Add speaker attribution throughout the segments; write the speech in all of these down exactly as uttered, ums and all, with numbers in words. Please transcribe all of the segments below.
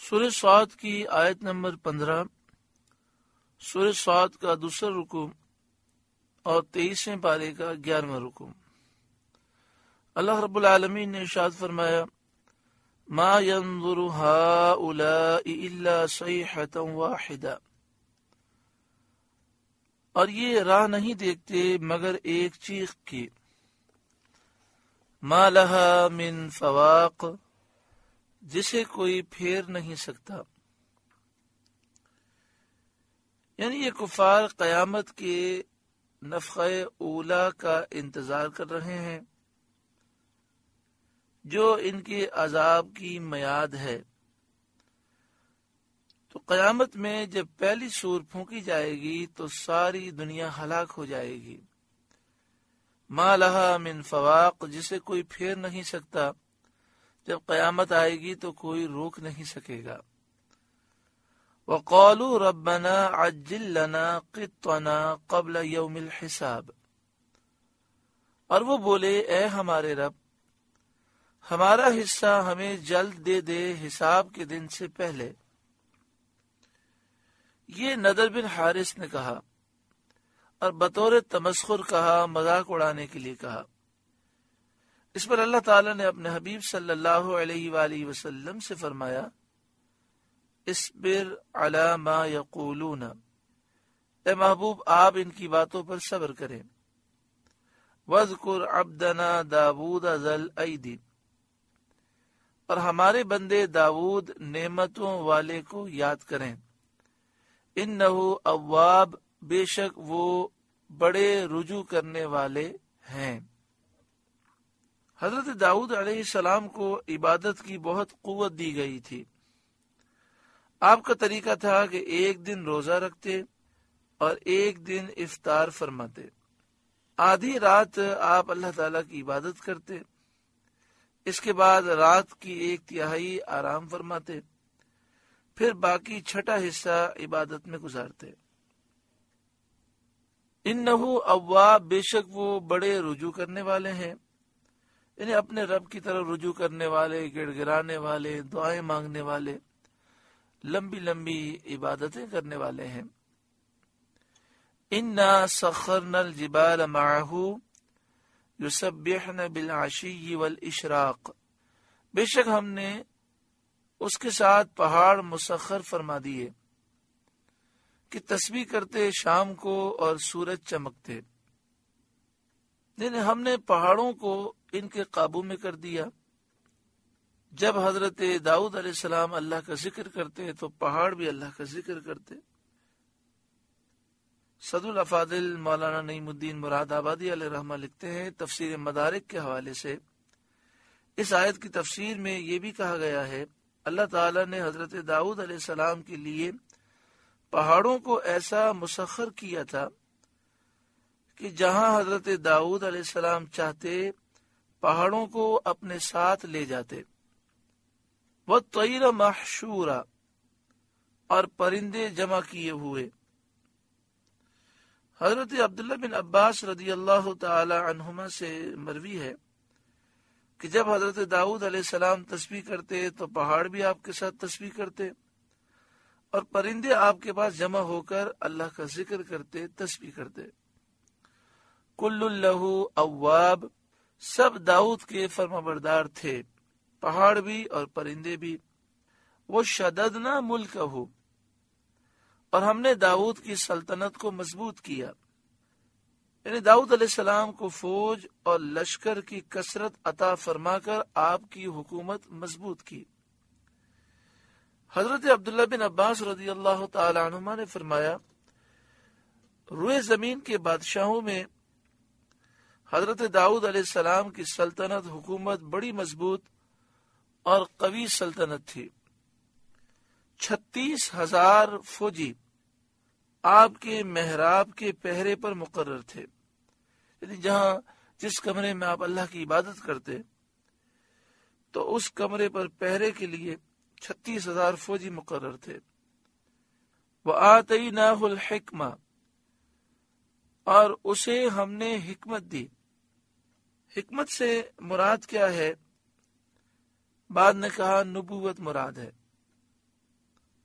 Speaker 1: سورہ صاد کی آیت نمبر پندرہ، سورہ صاد کا دوسرا رکوع اور تیئیسویں پارے کا گیارہواں رکوع۔ اللہ رب العالمین نے ارشاد فرمایا، ما ينظر هؤلاء الا صیحة واحدہ، اور یہ راہ نہیں دیکھتے مگر ایک چیخ کی، ما لها من فواق، جسے کوئی پھیر نہیں سکتا۔ یعنی یہ کفار قیامت کے نفخہ اولا کا انتظار کر رہے ہیں جو ان کے عذاب کی میعاد ہے۔ تو قیامت میں جب پہلی سور پھونکی جائے گی تو ساری دنیا ہلاک ہو جائے گی۔ ما لها من فواق، جسے کوئی پھیر نہیں سکتا۔ جب قیامت آئے گی تو کوئی روک نہیں سکے گا۔ وَقَالُوا رَبَّنَا عَجِّلْ لَنَا قِطَّنَا قَبْلَ يَوْمِ الْحِسَابِ، اور وہ بولے، اے ہمارے رب، ہمارا حصہ ہمیں جلد دے دے حساب کے دن سے پہلے۔ یہ نضر بن حارث نے کہا اور بطور تمسخر کہا، مذاق اڑانے کے لیے کہا۔ اس پر اللہ تعالیٰ نے اپنے حبیب صلی اللہ علیہ وآلہ وسلم سے فرمایا، اصبر علی ما یقولون، اے محبوب آپ ان کی باتوں پر صبر کریں۔ وَاذْكُرْ عَبْدَنَا دَاوُودَ ذَا الْأَيْدِ، اور ہمارے بندے داود نعمتوں والے کو یاد کریں۔ اِنَّهُ اواب، بے شک وہ بڑے رجوع کرنے والے ہیں۔ حضرت داؤد علیہ السلام کو عبادت کی بہت قوت دی گئی تھی۔ آپ کا طریقہ تھا کہ ایک دن روزہ رکھتے اور ایک دن افطار فرماتے۔ آدھی رات آپ اللہ تعالیٰ کی عبادت کرتے، اس کے بعد رات کی ایک تہائی آرام فرماتے، پھر باقی چھٹا حصہ عبادت میں گزارتے۔ انہو اواب، بے شک وہ بڑے رجوع کرنے والے ہیں، یعنی اپنے رب کی طرف رجوع کرنے والے، گڑ گڑانے والے، دعائیں مانگنے والے، لمبی لمبی عبادتیں کرنے والے ہیں۔ انا سخرنا الجبال معه یسبحن بالعشی والاشراق، بے شک ہم نے اس کے ساتھ پہاڑ مسخر فرما دیے کہ تسبیح کرتے شام کو اور سورج چمکتے۔ یعنی ہم نے پہاڑوں کو ان کے قابو میں کر دیا۔ جب حضرت داؤد علیہ السلام اللہ کا ذکر کرتے تو پہاڑ بھی اللہ کا ذکر کرتے۔ صدر الافاضل مولانا نعیم الدین مراد آبادی علیہ رحمہ لکھتے ہیں، تفسیر مدارک کے حوالے سے اس آیت کی تفسیر میں یہ بھی کہا گیا ہے، اللہ تعالیٰ نے حضرت داؤد علیہ السلام کے لیے پہاڑوں کو ایسا مسخر کیا تھا کہ جہاں حضرت داؤد علیہ السلام چاہتے پہاڑوں کو اپنے ساتھ لے جاتے۔ وَالطَّيْرَ مَحْشُورًا، اور پرندے جمع کیے ہوئے۔ حضرت عبداللہ بن عباس رضی اللہ تعالی عنہما سے مروی ہے کہ جب حضرت داؤد علیہ السلام تسبیح کرتے تو پہاڑ بھی آپ کے ساتھ تسبیح کرتے اور پرندے آپ کے پاس جمع ہو کر اللہ کا ذکر کرتے، تسبیح کرتے۔ کل لہ اواب، سب داؤد کے فرمانبردار تھے، پہاڑ بھی اور پرندے بھی۔ وہ شددنا ملکہ، اور ہم نے داؤد کی سلطنت کو مضبوط کیا، یعنی داؤد علیہ السلام کو فوج اور لشکر کی کثرت عطا فرما کر آپ کی حکومت مضبوط کی۔ حضرت عبداللہ بن عباس رضی اللہ تعالی عنہما نے فرمایا، روئے زمین کے بادشاہوں میں حضرت داؤد علیہ السلام کی سلطنت حکومت بڑی مضبوط اور قوی سلطنت تھی۔ چھتیس ہزار فوجی آپ کے محراب کے پہرے پر مقرر تھے، یعنی جہاں جس کمرے میں آپ اللہ کی عبادت کرتے تو اس کمرے پر پہرے کے لیے چھتیس ہزار فوجی مقرر تھے۔ وَآتَيْنَاهُ الْحِكْمَةَ، اور اسے ہم نے حکمت دی۔ حکمت سے مراد کیا ہے؟ بعد نے کہا نبوت مراد ہے۔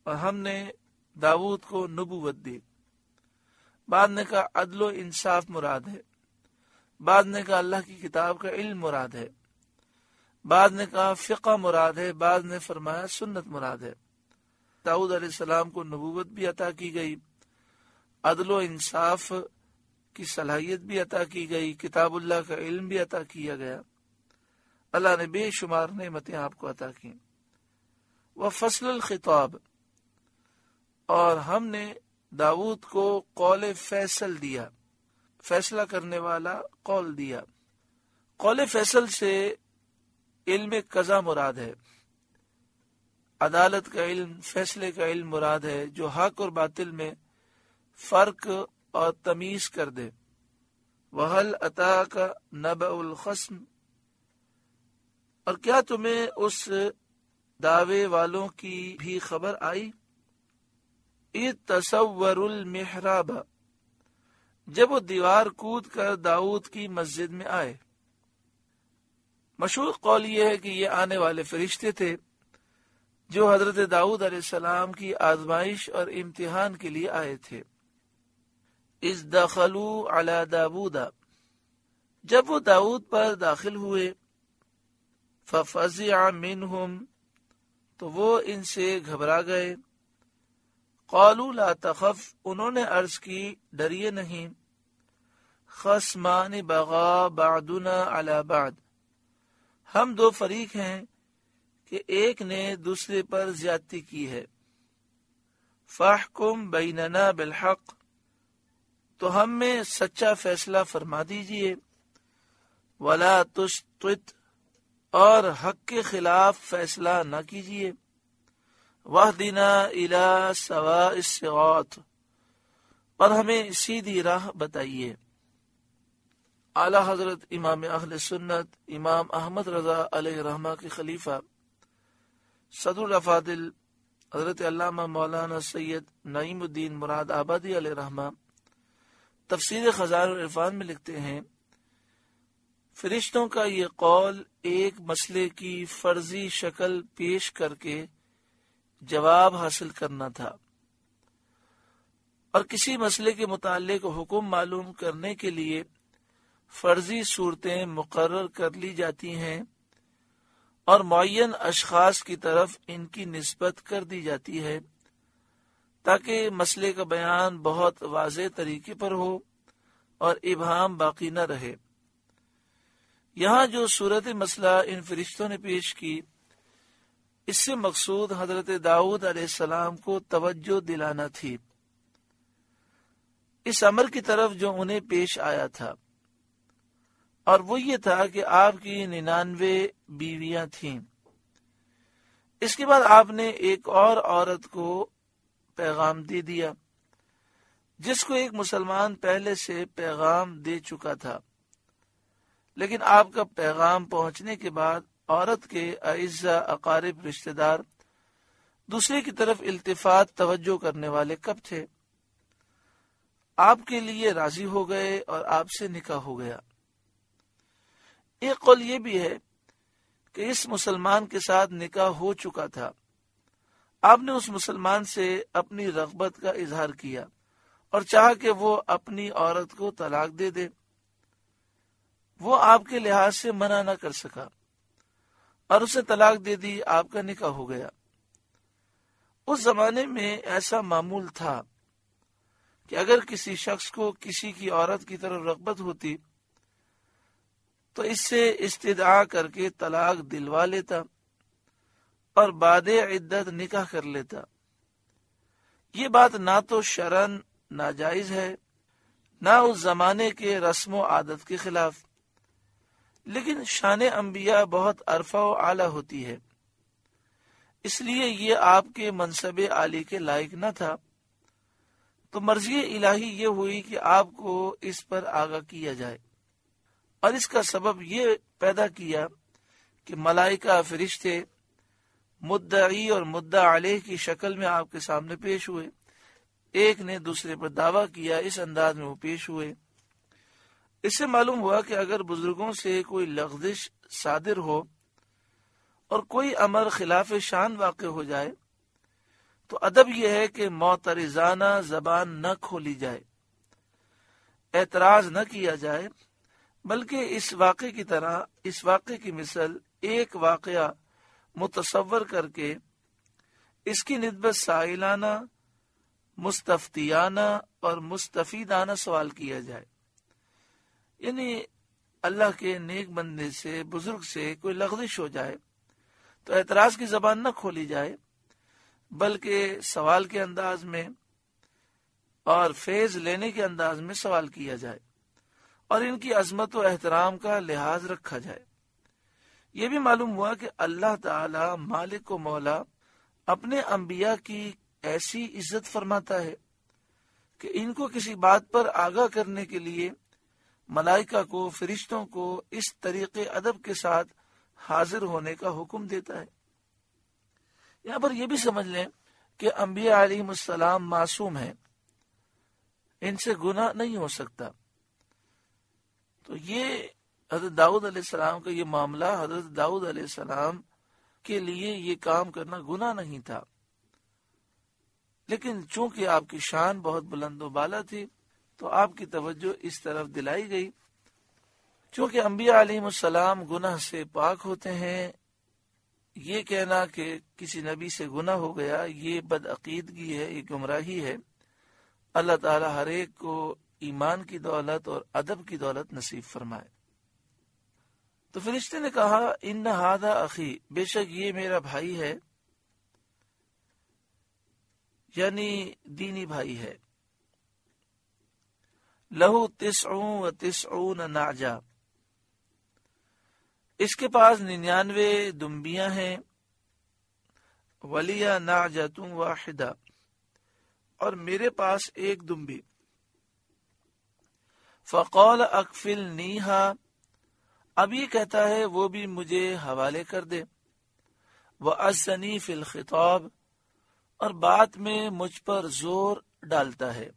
Speaker 1: اور ہم نے داؤد کو نبوت دی۔ بعد نے کہا عدل و انصاف مراد ہے، بعد نے کہا اللہ کی کتاب کا علم مراد ہے، بعد نے کہا فقہ مراد ہے، بعد نے فرمایا سنت مراد ہے۔ داؤد علیہ السلام کو نبوت بھی عطا کی گئی، عدل و انصاف کی صلاحیت بھی عطا کی گئی، کتاب اللہ کا علم بھی عطا کیا گیا۔ اللہ نے بے شمار نعمتیں آپ کو عطا کی۔ وہ فصل الخطاب، اور ہم نے داؤد کو قول فیصل دیا، فیصلہ کرنے والا قول دیا۔ قول فیصل سے علم قضا مراد ہے، عدالت کا علم، فیصلے کا علم مراد ہے، جو حق اور باطل میں فرق اور تمیز کر دے۔ وَهَلْ أَتَاكَ نَبَأُ الْخَصْمِ، اور کیا تمہیں اس دعوے والوں کی بھی خبر آئی؟ اِذْ تَسَوَّرُوا الْمِحْرَابَ، جب وہ دیوار کود کر داؤد کی مسجد میں آئے۔ مشہور قول یہ ہے کہ یہ آنے والے فرشتے تھے جو حضرت داؤد علیہ السلام کی آزمائش اور امتحان کے لیے آئے تھے۔ اِذْ دَخَلُوا عَلَى دَاوُودَ، جب وہ داؤد پر داخل ہوئے، فَفَزِعَ مِنْهُمْ، تو وہ ان سے گھبرا گئے۔ قَالُوا لَا تَخَفْ، انہوں نے عرض کی ڈریے نہیں۔ خَصْمَانِ بَغَا بَعْضُنَا عَلَى بَعْضٍ، ہم دو فریق ہیں کہ ایک نے دوسرے پر زیادتی کی ہے۔ فَاحْكُمْ بَيْنَنَا بِالْحَقِّ، تو ہم میں سچا فیصلہ فرما دیجئے۔ وَلَا تُشْطِطْ، اور حق کے خلاف فیصلہ نہ کیجیے۔ وَاهْدِنَا إِلَى سَوَاءِ الصِّرَاطِ، اور ہمیں سیدھی راہ بتائیے۔ اعلی حضرت امام اہل سنت امام احمد رضا علیہ رحمہ کے خلیفہ صدر الافاضل حضرت علامہ مولانا سید نعیم الدین مراد آبادی علیہ رحمہ تفسیر خزائن العرفان میں لکھتے ہیں، فرشتوں کا یہ قول ایک مسئلے کی فرضی شکل پیش کر کے جواب حاصل کرنا تھا، اور کسی مسئلے کے متعلق حکم معلوم کرنے کے لیے فرضی صورتیں مقرر کر لی جاتی ہیں اور معین اشخاص کی طرف ان کی نسبت کر دی جاتی ہے تاکہ مسئلے کا بیان بہت واضح طریقے پر ہو اور ابہام باقی نہ رہے۔ یہاں جو صورت مسئلہ ان فرشتوں نے پیش کی، اس سے مقصود حضرت داؤد علیہ السلام کو توجہ دلانا تھی اس امر کی طرف جو انہیں پیش آیا تھا، اور وہ یہ تھا کہ آپ کی ننانوے بیویاں تھیں۔ اس کے بعد آپ نے ایک اور عورت کو پیغام دے دیا جس کو ایک مسلمان پہلے سے پیغام دے چکا تھا، لیکن آپ کا پیغام پہنچنے کے بعد عورت کے اعزا اقارب رشتہ دار دوسرے کی طرف التفات توجہ کرنے والے کب تھے؟ آپ کے لیے راضی ہو گئے اور آپ سے نکاح ہو گیا۔ ایک قول یہ بھی ہے کہ اس مسلمان کے ساتھ نکاح ہو چکا تھا، آپ نے اس مسلمان سے اپنی رغبت کا اظہار کیا اور چاہا کہ وہ اپنی عورت کو طلاق دے دے۔ وہ آپ کے لحاظ سے منع نہ کر سکا اور اسے طلاق دے دی، آپ کا نکاح ہو گیا۔ اس زمانے میں ایسا معمول تھا کہ اگر کسی شخص کو کسی کی عورت کی طرف رغبت ہوتی تو اس سے استدعا کر کے طلاق دلوا لیتا اور بعد عدت نکاح کر لیتا۔ یہ بات نہ تو شرعاً ناجائز ہے، نہ اس زمانے کے رسم و عادت کے خلاف، لیکن شان انبیاء بہت عرفہ و اعلیٰ ہوتی ہے، اس لیے یہ آپ کے منصب عالی کے لائق نہ تھا، تو مرضی الہی یہ ہوئی کہ آپ کو اس پر آگاہ کیا جائے، اور اس کا سبب یہ پیدا کیا کہ ملائکہ فرشتے مدعی اور مدعا علیہ کی شکل میں آپ کے سامنے پیش ہوئے، ایک نے دوسرے پر دعویٰ کیا، اس انداز میں وہ پیش ہوئے۔ اس سے معلوم ہوا کہ اگر بزرگوں سے کوئی لغزش صادر ہو اور کوئی امر خلاف شان واقع ہو جائے تو ادب یہ ہے کہ معترضانہ زبان نہ کھولی جائے، اعتراض نہ کیا جائے، بلکہ اس واقعے کی طرح اس واقعے کی مثل ایک واقعہ متصور کر کے اس کی نسبت سائلانہ، مستفتیانہ اور مستفیدانہ سوال کیا جائے۔ یعنی اللہ کے نیک بندے سے، بزرگ سے کوئی لغزش ہو جائے تو اعتراض کی زبان نہ کھولی جائے، بلکہ سوال کے انداز میں اور فیض لینے کے انداز میں سوال کیا جائے اور ان کی عظمت و احترام کا لحاظ رکھا جائے۔ یہ بھی معلوم ہوا کہ اللہ تعالی مالک و مولا اپنے انبیاء کی ایسی عزت فرماتا ہے کہ ان کو کسی بات پر آگاہ کرنے کے لیے ملائکہ کو، فرشتوں کو اس طریقے ادب کے ساتھ حاضر ہونے کا حکم دیتا ہے۔ یہاں پر یہ بھی سمجھ لیں کہ انبیاء علیہم السلام معصوم ہیں، ان سے گناہ نہیں ہو سکتا۔ تو یہ حضرت داؤد علیہ السلام کا یہ معاملہ، حضرت داؤد علیہ السلام کے لیے یہ کام کرنا گناہ نہیں تھا، لیکن چونکہ آپ کی شان بہت بلند و بالا تھی تو آپ کی توجہ اس طرف دلائی گئی۔ چونکہ انبیاء علیہم السلام گناہ سے پاک ہوتے ہیں، یہ کہنا کہ کسی نبی سے گناہ ہو گیا یہ بدعقیدگی ہے، یہ گمراہی ہے۔ اللہ تعالی ہر ایک کو ایمان کی دولت اور ادب کی دولت نصیب فرمائے۔ تو فرشتے نے کہا ان ھذا اخی، بے شک یہ میرا بھائی ہے، یعنی دینی بھائی ہے۔ لہو تسع و تسعون نعجہ، اس کے پاس ننانوے دمبیاں ہیں، ولیہ نعجۃ واحدہ، اور میرے پاس ایک دمبی۔ فقال اکفلنیہا، اب یہ کہتا ہے وہ بھی مجھے حوالے کر دے۔ وَأَزَّنِي فِي الْخِطَابِ، اور بات میں مجھ پر زور ڈالتا ہے۔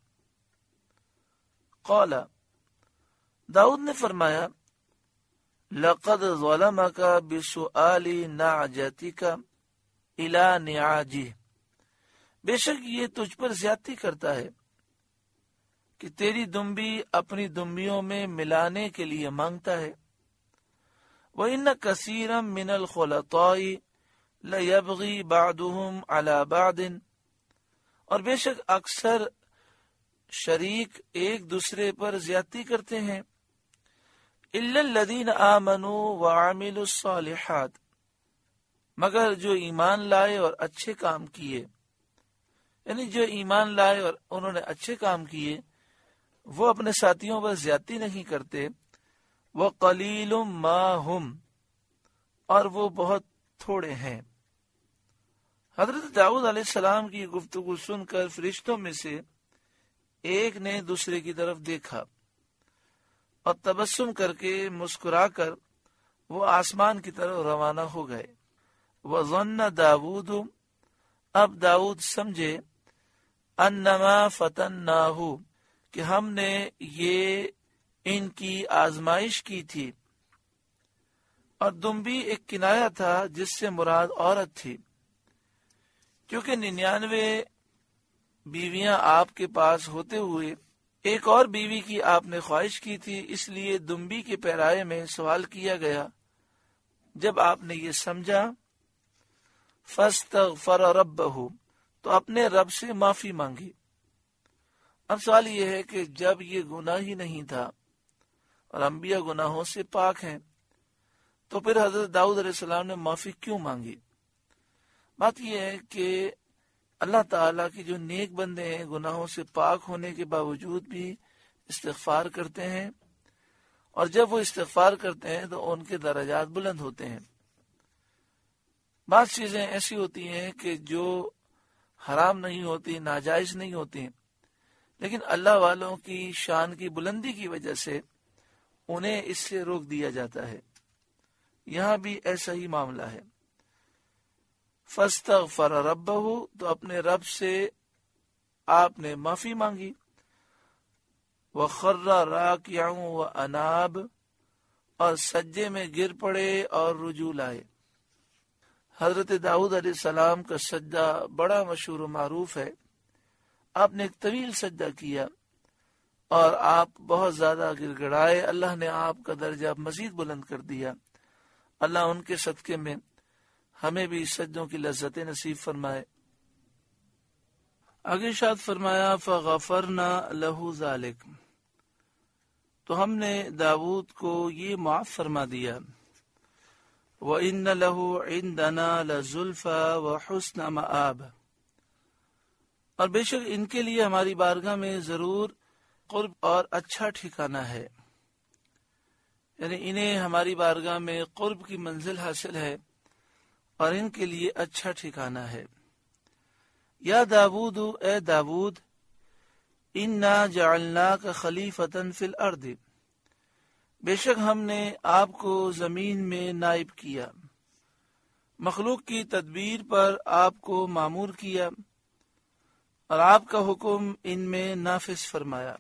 Speaker 1: قال، داؤد نے فرمایا لقد ظلمك بسؤال نعجتك الى نعاجه، بے شک یہ تجھ پر زیادتی کرتا ہے کہ تیری دمبی اپنی دمبیوں میں ملانے کے لیے مانگتا ہے۔ وَإِنَّ كَثِيرًا مِنَ الْخُلَطَاءِ لَيَبْغِي بَعْضُهُمْ عَلَى بَعْضٍ، اور بے شک اکثر شریک ایک دوسرے پر زیادتی کرتے ہیں۔ إِلَّا الَّذِينَ آمَنُوا وَعَمِلُوا الصَّالِحَاتِ، مگر جو ایمان لائے اور اچھے کام کیے، یعنی جو ایمان لائے اور انہوں نے اچھے کام کیے وہ اپنے ساتھیوں پر زیادتی نہیں کرتے۔ وَقَلِيلٌ مَّا هُمْ، اور وہ بہت تھوڑے ہیں۔ حضرت داؤد علیہ السلام کی گفتگو سن کر فرشتوں میں سے ایک نے دوسرے کی طرف دیکھا اور تبسم کر کے مسکرا کر وہ آسمان کی طرف روانہ ہو گئے۔ وَظَنَّ داود، اب داؤد سمجھے، انما فتناہ، کہ ہم نے یہ ان کی آزمائش کی تھی، اور دمبی ایک کنایا تھا جس سے مراد عورت تھی، کیونکہ ننانوے بیویاں آپ کے پاس ہوتے ہوئے ایک اور بیوی کی آپ نے خواہش کی تھی، اس لیے دمبی کے پیرائے میں سوال کیا گیا۔ جب آپ نے یہ سمجھا فاستغفر ربہ، تو اپنے رب سے معافی مانگی۔ اب سوال یہ ہے کہ جب یہ گناہ ہی نہیں تھا اور انبیاء گناہوں سے پاک ہیں تو پھر حضرت داؤد علیہ السلام نے معافی کیوں مانگی؟ بات یہ ہے کہ اللہ تعالیٰ کی جو نیک بندے ہیں گناہوں سے پاک ہونے کے باوجود بھی استغفار کرتے ہیں، اور جب وہ استغفار کرتے ہیں تو ان کے درجات بلند ہوتے ہیں۔ بعض چیزیں ایسی ہوتی ہیں کہ جو حرام نہیں ہوتی، ناجائز نہیں ہوتی، لیکن اللہ والوں کی شان کی بلندی کی وجہ سے انہیں اس سے روک دیا جاتا ہے۔ یہاں بھی ایسا ہی معاملہ ہے۔ فاستغفر ربہ، تو اپنے رب سے آپ نے معافی مانگی۔ وخر راکعا واناب، اور سجدے میں گر پڑے اور رجوع لائے۔ حضرت داؤد علیہ السلام کا سجدہ بڑا مشہور و معروف ہے. آپ نے ایک طویل سجدہ کیا اور آپ بہت زیادہ گر گڑائے. اللہ نے آپ کا درجہ مزید بلند کر دیا. اللہ ان کے صدقے میں ہمیں بھی سجدوں کی لذت نصیب فرمائے. آگے ارشاد فرمایا فغفرنا لہ ذالک، تو ہم نے داؤد کو یہ معاف فرما دیا. وَإِنَّ لَهُ عِندَنَا لَزُلْفَىٰ وَحُسْنَ مَآبٍ، اور بے شک ان کے لیے ہماری بارگاہ میں ضرور قرب اور اچھا ٹھکانہ ہے. یعنی انہیں ہماری بارگاہ میں قرب کی منزل حاصل ہے اور ان کے لیے اچھا ٹھکانہ ہے. یا داود، اے داود، انا جعلناک خلیفۃ فی الارض، بے شک ہم نے آپ کو زمین میں نائب کیا، مخلوق کی تدبیر پر آپ کو مامور کیا اور آپ کا حکم ان میں نافذ فرمایا.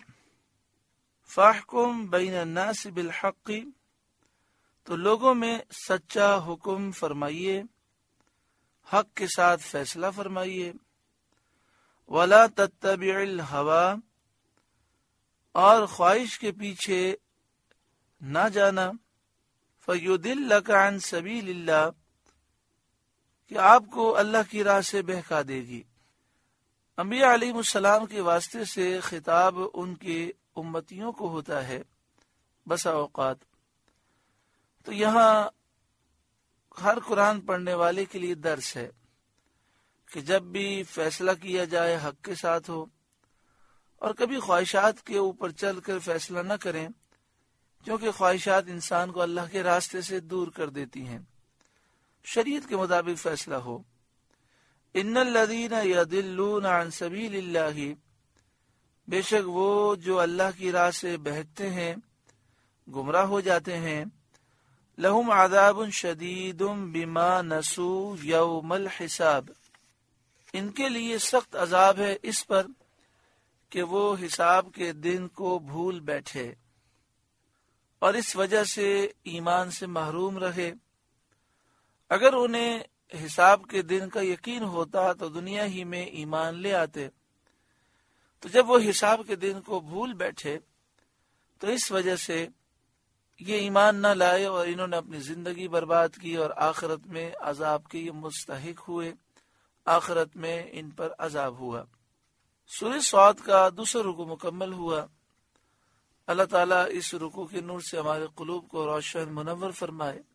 Speaker 1: فاحکم بین الناس بالحق، تو لوگوں میں سچا حکم فرمائیے، حق کے ساتھ فیصلہ فرمائیے. ولا تتبع الہوی، اور خواہش کے پیچھے نہ جانا. فیضلک عن سبیل اللہ، کہ آپ کو اللہ کی راہ سے بہکا دے گی. انبیاء علیہ السلام کے واسطے سے خطاب ان کے امتیوں کو ہوتا ہے بسا اوقات. تو یہاں ہر قرآن پڑھنے والے کے لیے درس ہے کہ جب بھی فیصلہ کیا جائے حق کے ساتھ ہو، اور کبھی خواہشات کے اوپر چل کر فیصلہ نہ کریں، کیونکہ خواہشات انسان کو اللہ کے راستے سے دور کر دیتی ہیں. شریعت کے مطابق فیصلہ ہو. ان الذین یضلون عن سبیل اللہ، بے شک وہ جو اللہ کی راہ سے بہکتے ہیں، گمراہ ہو جاتے ہیں. لہم عذاب شدید بما نسوا یوم الحساب، ان کے لیے سخت عذاب ہے اس پر کہ وہ حساب کے دن کو بھول بیٹھے اور اس وجہ سے ایمان سے محروم رہے. اگر انہیں حساب کے دن کا یقین ہوتا تو دنیا ہی میں ایمان لے آتے. تو جب وہ حساب کے دن کو بھول بیٹھے تو اس وجہ سے یہ ایمان نہ لائے اور انہوں نے اپنی زندگی برباد کی اور آخرت میں عذاب کے یہ مستحق ہوئے. آخرت میں ان پر عذاب ہوا. سورہ صاد کا دوسرا رکوع مکمل ہوا. اللہ تعالیٰ اس رکوع کے نور سے ہمارے قلوب کو روشن منور فرمائے.